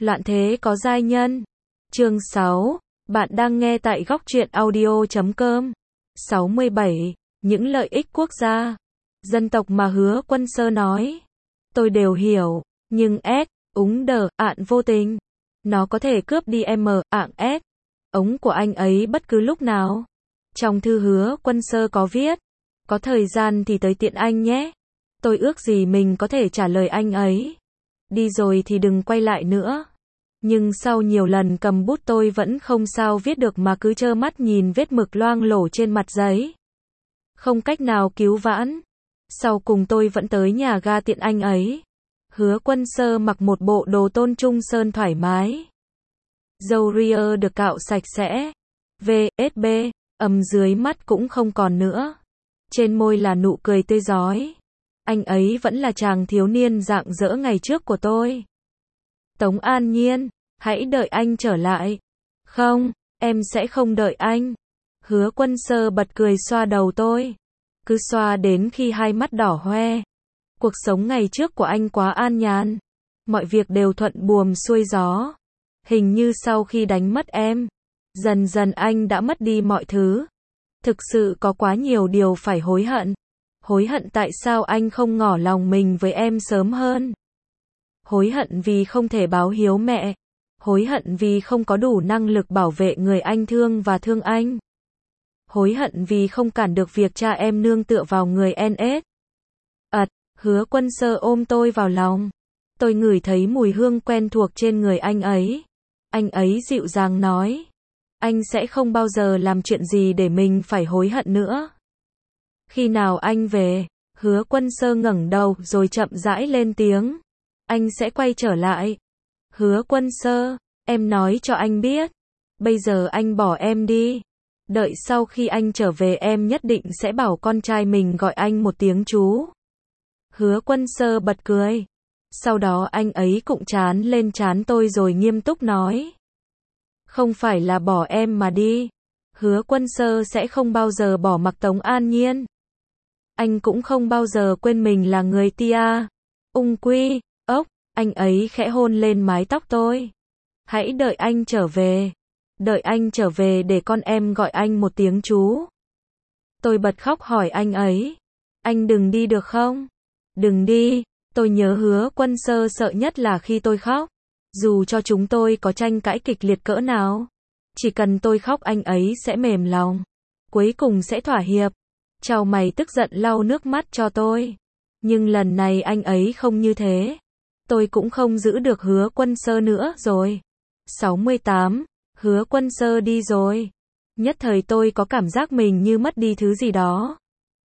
Loạn thế có giai nhân. Chương 6. Bạn đang nghe tại góc truyện audio.com. 67. Những lợi ích quốc gia, dân tộc mà Hứa Quân Sơ nói, tôi đều hiểu, nhưng ạn vô tình, nó có thể cướp đi ống của anh ấy bất cứ lúc nào. Trong thư Hứa Quân Sơ có viết, có thời gian thì tới tiện anh nhé. Tôi ước gì mình có thể trả lời anh ấy, đi rồi thì đừng quay lại nữa. Nhưng sau nhiều lần cầm bút tôi vẫn không sao viết được mà cứ trơ mắt nhìn vết mực loang lổ trên mặt giấy. Không cách nào cứu vãn. Sau cùng tôi vẫn tới nhà ga tiện anh ấy. Hứa Quân Sơ mặc một bộ đồ tôn trung sơn thoải mái. Râu ria được cạo sạch sẽ. VSB, dưới mắt cũng không còn nữa. Trên môi là nụ cười tươi rói. Anh ấy vẫn là chàng thiếu niên rạng rỡ ngày trước của tôi. Tống An Nhiên, hãy đợi anh trở lại. Không, em sẽ không đợi anh. Hứa Quân Sơ bật cười xoa đầu tôi. Cứ xoa đến khi hai mắt đỏ hoe. Cuộc sống ngày trước của anh quá an nhàn. Mọi việc đều thuận buồm xuôi gió. Hình như sau khi đánh mất em, dần dần anh đã mất đi mọi thứ. Thực sự có quá nhiều điều phải hối hận. Hối hận tại sao anh không ngỏ lòng mình với em sớm hơn. Hối hận vì không thể báo hiếu mẹ. Hối hận vì không có đủ năng lực bảo vệ người anh thương và thương anh. Hối hận vì không cản được việc cha em nương tựa vào người NS. Hứa Quân Sơ ôm tôi vào lòng. Tôi ngửi thấy mùi hương quen thuộc trên người anh ấy. Anh ấy dịu dàng nói, anh sẽ không bao giờ làm chuyện gì để mình phải hối hận nữa. Khi nào anh về? Hứa Quân Sơ ngẩng đầu rồi chậm rãi lên tiếng. Anh sẽ quay trở lại. Hứa Quân Sơ, em nói cho anh biết. Bây giờ anh bỏ em đi. Đợi sau khi anh trở về em nhất định sẽ bảo con trai mình gọi anh một tiếng chú. Hứa Quân Sơ bật cười. Sau đó anh ấy cụng trán lên trán tôi rồi nghiêm túc nói. Không phải là bỏ em mà đi. Hứa Quân Sơ sẽ không bao giờ bỏ mặc Tống An Nhiên. Anh cũng không bao giờ quên mình là người tia. Ung quy, anh ấy khẽ hôn lên mái tóc tôi. Hãy đợi anh trở về. Đợi anh trở về để con em gọi anh một tiếng chú. Tôi bật khóc hỏi anh ấy. Anh đừng đi được không? Đừng đi. Tôi nhớ Hứa Quân Sơ sợ nhất là khi tôi khóc. Dù cho chúng tôi có tranh cãi kịch liệt cỡ nào, chỉ cần tôi khóc anh ấy sẽ mềm lòng. Cuối cùng sẽ thỏa hiệp. Chào mày tức giận lau nước mắt cho tôi. Nhưng lần này anh ấy không như thế. Tôi cũng không giữ được Hứa Quân Sơ nữa rồi. 68. Hứa Quân Sơ đi rồi. Nhất thời tôi có cảm giác mình như mất đi thứ gì đó.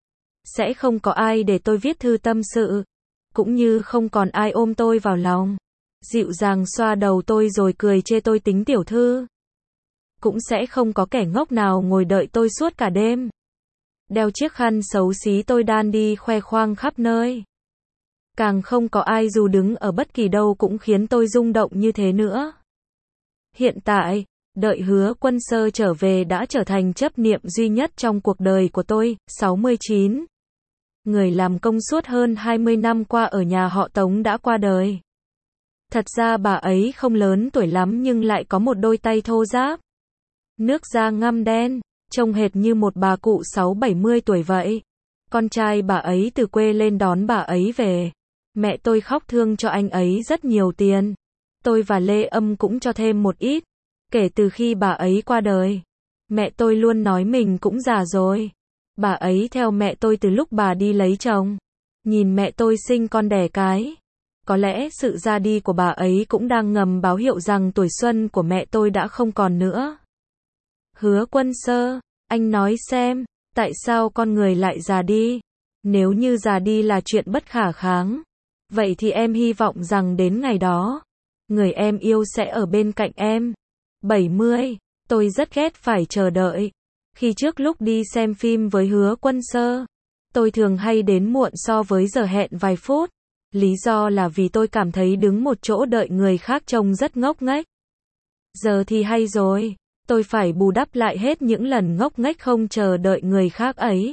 Sẽ không có ai để tôi viết thư tâm sự. Cũng như không còn ai ôm tôi vào lòng. Dịu dàng xoa đầu tôi rồi cười chê tôi tính tiểu thư. Cũng sẽ không có kẻ ngốc nào ngồi đợi tôi suốt cả đêm. Đeo chiếc khăn xấu xí tôi đan đi khoe khoang khắp nơi. Càng không có ai dù đứng ở bất kỳ đâu cũng khiến tôi rung động như thế nữa. Hiện tại, đợi Hứa Quân Sơ trở về đã trở thành chấp niệm duy nhất trong cuộc đời của tôi. 69. Người làm công suốt hơn 20 năm qua ở nhà họ Tống đã qua đời. Thật ra bà ấy không lớn tuổi lắm nhưng lại có một đôi tay thô ráp. Nước da ngăm đen, trông hệt như một bà cụ 60-70 tuổi vậy. Con trai bà ấy từ quê lên đón bà ấy về. Mẹ tôi khóc thương cho anh ấy rất nhiều tiền. Tôi và Lê Âm cũng cho thêm một ít. Kể từ khi bà ấy qua đời, mẹ tôi luôn nói mình cũng già rồi. Bà ấy theo mẹ tôi từ lúc bà đi lấy chồng. Nhìn mẹ tôi sinh con đẻ cái. Có lẽ sự ra đi của bà ấy cũng đang ngầm báo hiệu rằng tuổi xuân của mẹ tôi đã không còn nữa. Hứa Quân Sơ, anh nói xem, tại sao con người lại già đi? Nếu như già đi là chuyện bất khả kháng, vậy thì em hy vọng rằng đến ngày đó, người em yêu sẽ ở bên cạnh em. 70. Tôi rất ghét phải chờ đợi. Khi trước lúc đi xem phim với Hứa Quân Sơ, tôi thường hay đến muộn so với giờ hẹn vài phút. Lý do là vì tôi cảm thấy đứng một chỗ đợi người khác trông rất ngốc nghếch. Giờ thì hay rồi, tôi phải bù đắp lại hết những lần ngốc nghếch không chờ đợi người khác ấy.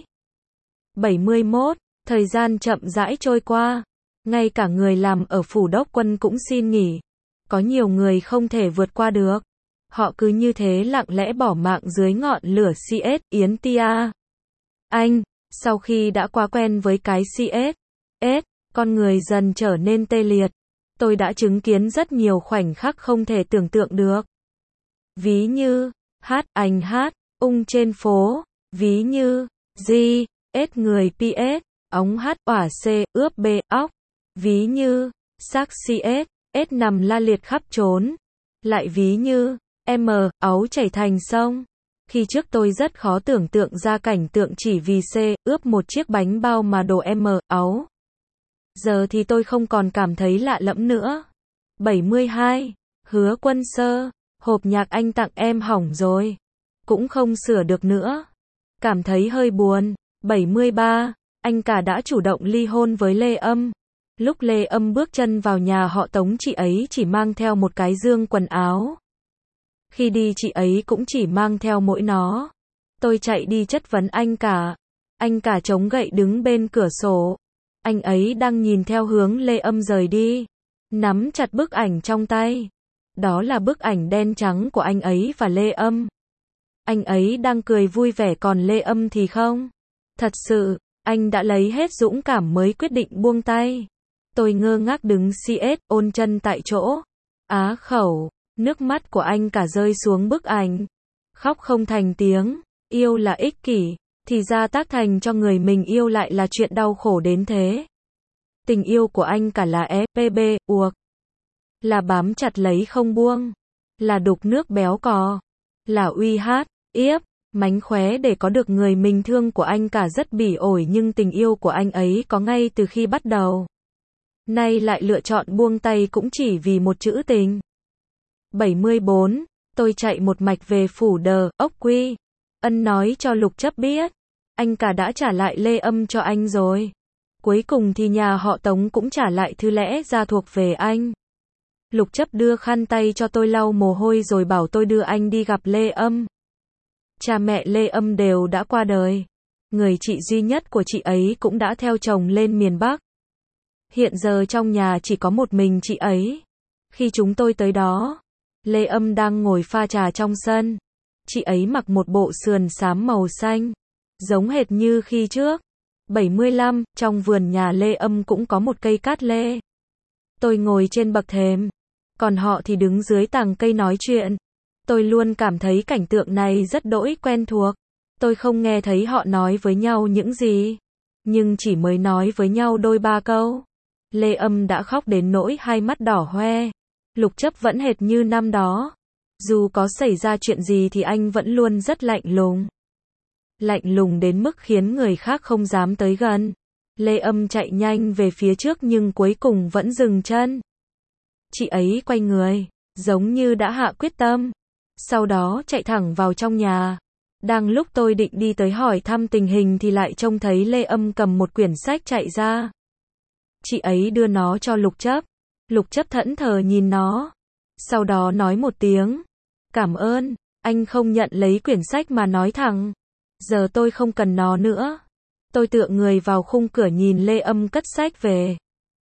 71. Thời gian chậm rãi trôi qua. Ngay cả người làm ở phủ đốc quân cũng xin nghỉ. Có nhiều người không thể vượt qua được. Họ cứ như thế lặng lẽ bỏ mạng dưới ngọn lửa CS, Yến Tia. Anh, sau khi đã quá quen với cái CS, con người dần trở nên tê liệt. Tôi đã chứng kiến rất nhiều khoảnh khắc không thể tưởng tượng được. Ví như, anh hát, trên phố, ví như, người PS, ống C, ướp B, óc. Ví như, xác CS, nằm la liệt khắp trốn. Lại ví như, áo chảy thành sông. Khi trước tôi rất khó tưởng tượng ra cảnh tượng chỉ vì ướp một chiếc bánh bao mà đổ áo. Giờ thì tôi không còn cảm thấy lạ lẫm nữa. 72. Hứa Quân Sơ, hộp nhạc anh tặng em hỏng rồi. Cũng không sửa được nữa. Cảm thấy hơi buồn. 73. Anh cả đã chủ động ly hôn với Lê Âm. Lúc Lê Âm bước chân vào nhà họ Tống, chị ấy chỉ mang theo một cái dương quần áo. Khi đi chị ấy cũng chỉ mang theo mỗi nó. Tôi chạy đi chất vấn anh cả. Anh cả chống gậy đứng bên cửa sổ. Anh ấy đang nhìn theo hướng Lê Âm rời đi. Nắm chặt bức ảnh trong tay. Đó là bức ảnh đen trắng của anh ấy và Lê Âm. Anh ấy đang cười vui vẻ, còn Lê Âm thì không. Thật sự, anh đã lấy hết dũng cảm mới quyết định buông tay. Tôi ngơ ngác đứng ôn chân tại chỗ. Á khẩu, nước mắt của anh cả rơi xuống bức ảnh. Khóc không thành tiếng. Yêu là ích kỷ, thì ra tác thành cho người mình yêu lại là chuyện đau khổ đến thế. Tình yêu của anh cả là EPB, uộc. Là bám chặt lấy không buông. Là đục nước béo cò. Là uy hát, yếp, mánh khóe để có được người mình thương của anh cả rất bỉ ổi, nhưng tình yêu của anh ấy có ngay từ khi bắt đầu. Nay lại lựa chọn buông tay cũng chỉ vì một chữ tình. 74. Tôi chạy một mạch về phủ Đờ, ốc Quy. Ân nói cho Lục Chấp biết. Anh cả đã trả lại Lê Âm cho anh rồi. Cuối cùng thì nhà họ Tống cũng trả lại thứ lẽ ra thuộc về anh. Lục Chấp đưa khăn tay cho tôi lau mồ hôi rồi bảo tôi đưa anh đi gặp Lê Âm. Cha mẹ Lê Âm đều đã qua đời. Người chị duy nhất của chị ấy cũng đã theo chồng lên miền Bắc. Hiện giờ trong nhà chỉ có một mình chị ấy. Khi chúng tôi tới đó, Lê Âm đang ngồi pha trà trong sân. Chị ấy mặc một bộ sườn xám màu xanh, giống hệt như khi trước. 75. Trong vườn nhà Lê Âm cũng có một cây cát lê. Tôi ngồi trên bậc thềm, còn họ thì đứng dưới tàng cây nói chuyện. Tôi luôn cảm thấy cảnh tượng này rất đỗi quen thuộc. Tôi không nghe thấy họ nói với nhau những gì, nhưng chỉ mới nói với nhau đôi ba câu, Lê Âm đã khóc đến nỗi hai mắt đỏ hoe. Lục Chấp vẫn hệt như năm đó. Dù có xảy ra chuyện gì thì anh vẫn luôn rất lạnh lùng. Lạnh lùng đến mức khiến người khác không dám tới gần. Lê Âm chạy nhanh về phía trước nhưng cuối cùng vẫn dừng chân. Chị ấy quay người, giống như đã hạ quyết tâm. Sau đó chạy thẳng vào trong nhà. Đang lúc tôi định đi tới hỏi thăm tình hình thì lại trông thấy Lê Âm cầm một quyển sách chạy ra. Chị ấy đưa nó cho Lục Chấp. Lục Chấp thẫn thờ nhìn nó. Sau đó nói một tiếng. Cảm ơn. Anh không nhận lấy quyển sách mà nói thẳng. Giờ tôi không cần nó nữa. Tôi tựa người vào khung cửa nhìn Lê Âm cất sách về.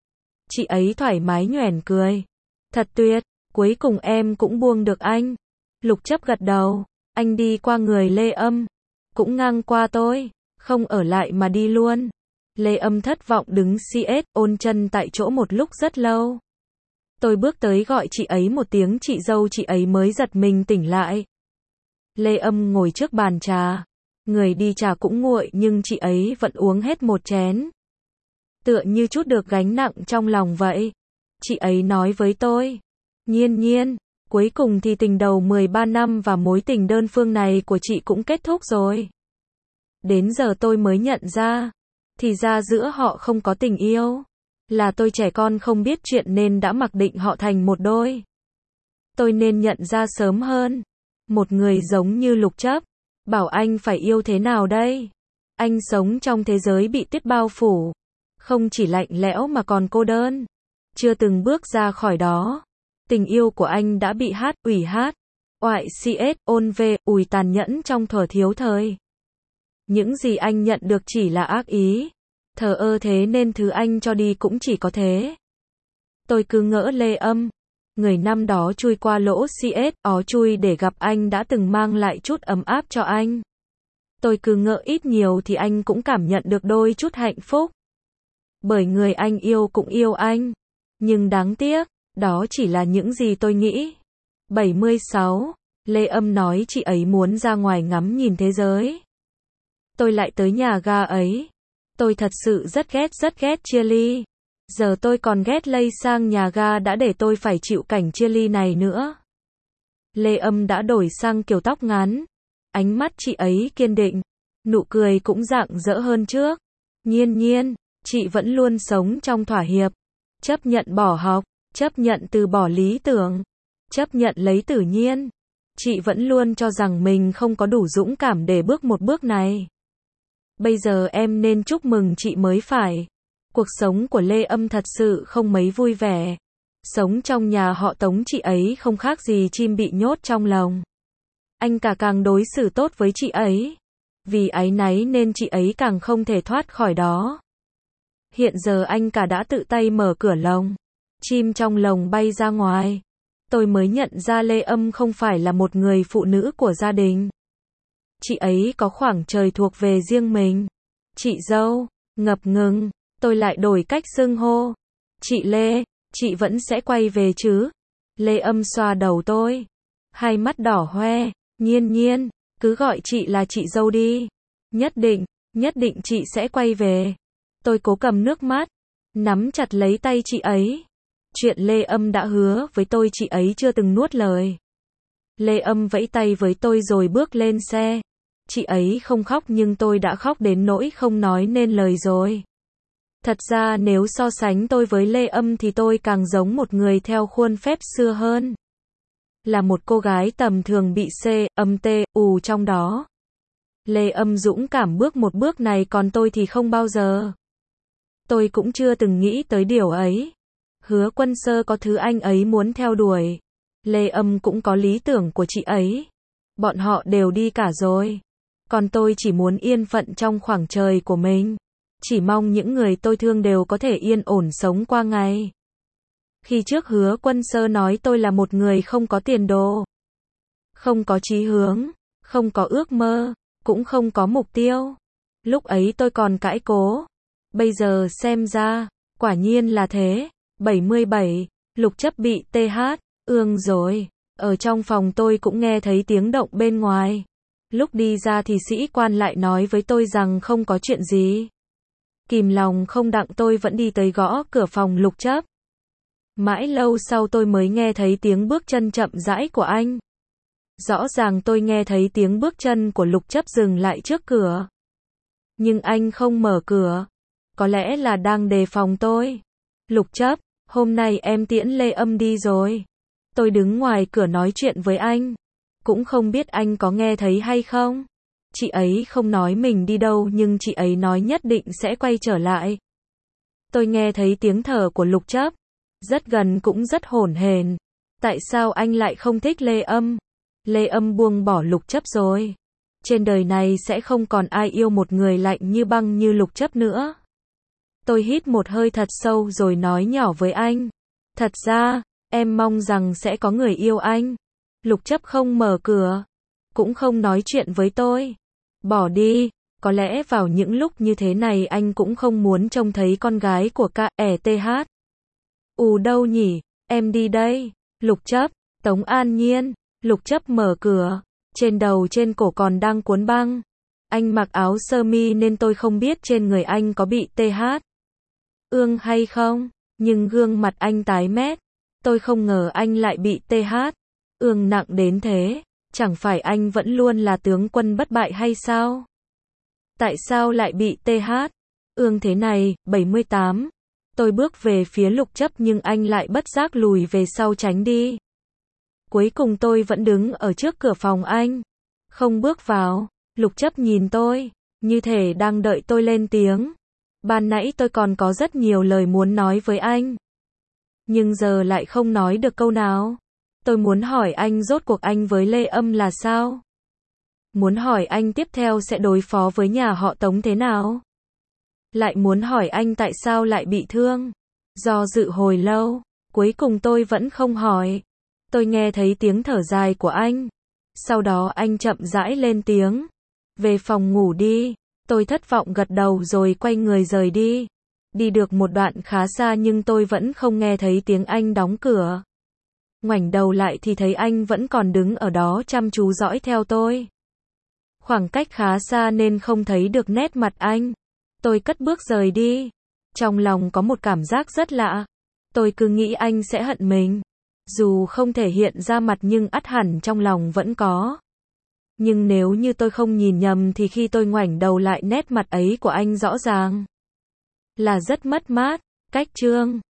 Chị ấy thoải mái nhoẻn cười. Thật tuyệt, cuối cùng em cũng buông được anh. Lục Chấp gật đầu. Anh đi qua người Lê Âm. Cũng ngang qua tôi. Không ở lại mà đi luôn. Lê Âm thất vọng đứng ôn chân tại chỗ một lúc rất lâu. Tôi bước tới gọi chị ấy một tiếng chị dâu, chị ấy mới giật mình tỉnh lại. Lê Âm ngồi trước bàn trà. Người đi trà cũng nguội nhưng chị ấy vẫn uống hết một chén. Tựa như chút được gánh nặng trong lòng vậy. Chị ấy nói với tôi. Nhiên Nhiên, cuối cùng thì tình đầu 13 năm và mối tình đơn phương này của chị cũng kết thúc rồi. Đến giờ tôi mới nhận ra. Thì ra giữa họ không có tình yêu. Là tôi trẻ con không biết chuyện nên đã mặc định họ thành một đôi. Tôi nên nhận ra sớm hơn. Một người giống như Lục Chấp. Bảo anh phải yêu thế nào đây? Anh sống trong thế giới bị tuyết bao phủ. Không chỉ lạnh lẽo mà còn cô đơn. Chưa từng bước ra khỏi đó. Tình yêu của anh đã bị oại ôn về, ủi tàn nhẫn trong thuở thiếu thời. Những gì anh nhận được chỉ là ác ý. Thờ ơ thế nên thứ anh cho đi cũng chỉ có thế. Tôi cứ ngỡ Lê Âm Người năm đó chui qua lỗ CS, ó chui để gặp anh đã từng mang lại chút ấm áp cho anh. Tôi cứ ngỡ ít nhiều thì anh cũng cảm nhận được đôi chút hạnh phúc. Bởi người anh yêu cũng yêu anh. Nhưng đáng tiếc, đó chỉ là những gì tôi nghĩ. 76. Lê Âm nói chị ấy muốn ra ngoài ngắm nhìn thế giới. Tôi lại tới nhà ga ấy. Tôi thật sự rất ghét chia ly. Giờ tôi còn ghét lây sang nhà ga đã để tôi phải chịu cảnh chia ly này nữa. Lê Âm đã đổi sang kiểu tóc ngắn. Ánh mắt chị ấy kiên định. Nụ cười cũng rạng rỡ hơn trước. Nhiên, chị vẫn luôn sống trong thỏa hiệp. Chấp nhận bỏ học, chấp nhận từ bỏ lý tưởng, chấp nhận lấy tự nhiên. Chị vẫn luôn cho rằng mình không có đủ dũng cảm để bước một bước này. Bây giờ em nên chúc mừng chị mới phải. Cuộc sống của Lê Âm thật sự không mấy vui vẻ. Sống trong nhà họ Tống chị ấy không khác gì chim bị nhốt trong lồng. Anh cả càng đối xử tốt với chị ấy. Vì áy náy nên chị ấy càng không thể thoát khỏi đó. Hiện giờ anh cả đã tự tay mở cửa lồng. Chim trong lồng bay ra ngoài. Tôi mới nhận ra Lê Âm không phải là một người phụ nữ của gia đình. Chị ấy có khoảng trời thuộc về riêng mình. Chị dâu, ngập ngừng, tôi lại đổi cách xưng hô. Chị Lê, chị vẫn sẽ quay về chứ? Lê Âm xoa đầu tôi. Hai mắt đỏ hoe, nhiên, cứ gọi chị là chị dâu đi. Nhất định chị sẽ quay về. Tôi cố cầm nước mắt, nắm chặt lấy tay chị ấy. Chuyện Lê Âm đã hứa với tôi chị ấy chưa từng nuốt lời. Lê Âm vẫy tay với tôi rồi bước lên xe. Chị ấy không khóc nhưng tôi đã khóc đến nỗi không nói nên lời rồi. Thật ra nếu so sánh tôi với Lê Âm thì tôi càng giống một người theo khuôn phép xưa hơn. Là một cô gái tầm thường bị âm tê, trong đó. Lê Âm dũng cảm bước một bước này còn tôi thì không bao giờ. Tôi cũng chưa từng nghĩ tới điều ấy. Hứa Quân Sơ có thứ anh ấy muốn theo đuổi. Lê Âm cũng có lý tưởng của chị ấy. Bọn họ đều đi cả rồi. Còn tôi chỉ muốn yên phận trong khoảng trời của mình. Chỉ mong những người tôi thương đều có thể yên ổn sống qua ngày. Khi trước Hứa Quân Sơ nói tôi là một người không có tiền đồ. Không có chí hướng, không có ước mơ, cũng không có mục tiêu. Lúc ấy tôi còn cãi cố. Bây giờ xem ra, quả nhiên là thế. 77. Lục Chấp bị TH, ương rồi. Ở trong phòng tôi cũng nghe thấy tiếng động bên ngoài. Lúc đi ra thì sĩ quan lại nói với tôi rằng không có chuyện gì. Kìm lòng không đặng tôi vẫn đi tới gõ cửa phòng Lục Chấp. Mãi lâu sau tôi mới nghe thấy tiếng bước chân chậm rãi của anh. Rõ ràng tôi nghe thấy tiếng bước chân của Lục Chấp dừng lại trước cửa. Nhưng anh không mở cửa. Có lẽ là đang đề phòng tôi. Lục Chấp, hôm nay em tiễn Lê Âm đi rồi. Tôi đứng ngoài cửa nói chuyện với anh. Cũng không biết anh có nghe thấy hay không. Chị ấy không nói mình đi đâu nhưng chị ấy nói nhất định sẽ quay trở lại. Tôi nghe thấy tiếng thở của Lục Chấp. Rất gần cũng rất hổn hển. Tại sao anh lại không thích Lê Âm? Lê Âm buông bỏ Lục Chấp rồi. Trên đời này sẽ không còn ai yêu một người lạnh như băng như Lục Chấp nữa. Tôi hít một hơi thật sâu rồi nói nhỏ với anh. Thật ra, em mong rằng sẽ có người yêu anh. Lục Chấp không mở cửa. Cũng không nói chuyện với tôi. Bỏ đi. Có lẽ vào những lúc như thế này anh cũng không muốn trông thấy con gái của KETH. Đâu nhỉ, em đi đây. Lục Chấp, Tống An Nhiên. Lục Chấp mở cửa. Trên đầu trên cổ còn đang cuốn băng. Anh mặc áo sơ mi nên tôi không biết trên người anh có bị TH ương hay không. Nhưng gương mặt anh tái mét. Tôi không ngờ anh lại bị TH ương nặng đến thế. Chẳng phải anh vẫn luôn là tướng quân bất bại hay sao? Tại sao lại bị TH ương thế này? 78. Tôi bước về phía Lục Chấp nhưng anh lại bất giác lùi về sau tránh đi. Cuối cùng tôi vẫn đứng ở trước cửa phòng anh. Không bước vào. Lục Chấp nhìn tôi, như thể đang đợi tôi lên tiếng. Ban nãy tôi còn có rất nhiều lời muốn nói với anh. Nhưng giờ lại không nói được câu nào. Tôi muốn hỏi anh rốt cuộc anh với Lê Âm là sao? Muốn hỏi anh tiếp theo sẽ đối phó với nhà họ Tống thế nào? Lại muốn hỏi anh tại sao lại bị thương? Do dự hồi lâu, Cuối cùng tôi vẫn không hỏi. Tôi nghe thấy tiếng thở dài của anh. Sau đó anh chậm rãi lên tiếng. Về phòng ngủ đi. Tôi thất vọng gật đầu rồi quay người rời đi. Đi được một đoạn khá xa nhưng tôi vẫn không nghe thấy tiếng anh đóng cửa. Ngoảnh đầu lại thì thấy anh vẫn còn đứng ở đó chăm chú dõi theo tôi. Khoảng cách khá xa nên không thấy được nét mặt anh. Tôi cất bước rời đi. Trong lòng có một cảm giác rất lạ. Tôi cứ nghĩ anh sẽ hận mình. Dù không thể hiện ra mặt nhưng ắt hẳn trong lòng vẫn có. Nhưng nếu như tôi không nhìn nhầm thì khi tôi ngoảnh đầu lại nét mặt ấy của anh rõ ràng là rất mất mát. Cách chương